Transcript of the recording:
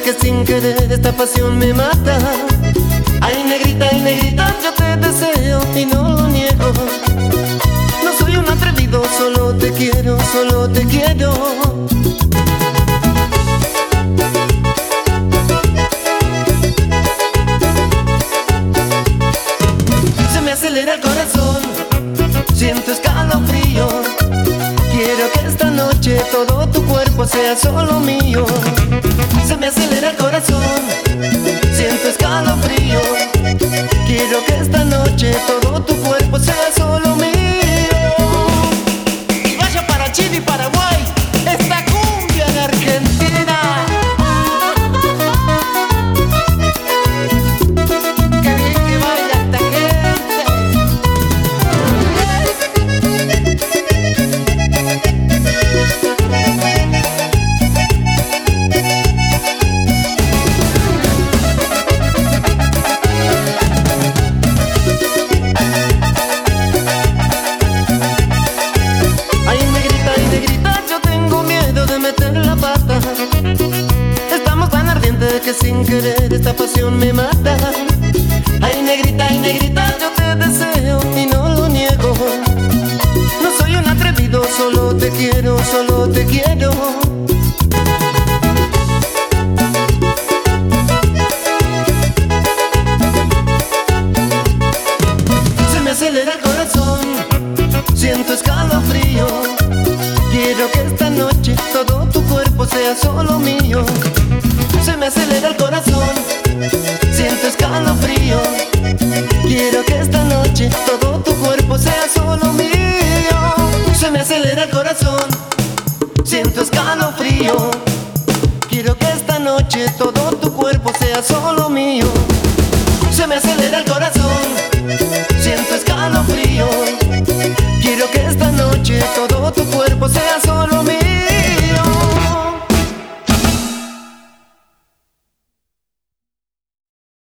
que sin querer esta pasión me mata. Ay, negrita, yo te deseo y no lo niego. No soy un atrevido, solo te quiero, solo te quiero. Se me acelera el corazón, siento escalofrío. Quiero que esta noche todo tu cuerpo sea solo mío. Se me acelera el corazón, siento escalofrío. Quiero que esta noche todo tu cuerpo sea solo mío. Y vaya para Chile y Paraguay, esta cumbia en Argentina. Qué bien que baila esta gente. Que sin querer esta pasión me mata. Ay, negrita, yo te deseo y no lo niego. No soy un atrevido, solo te quiero, solo te quiero. Se me acelera el corazón, siento escalofrío. Quiero que esta noche todo tu cuerpo sea solo mío. Se me acelera el corazón, siento escalofrío. Quiero que esta noche todo tu cuerpo sea solo mío. Se me acelera el corazón, siento escalofrío. Quiero que esta noche todo tu cuerpo sea solo mío. Se me acelera el corazón.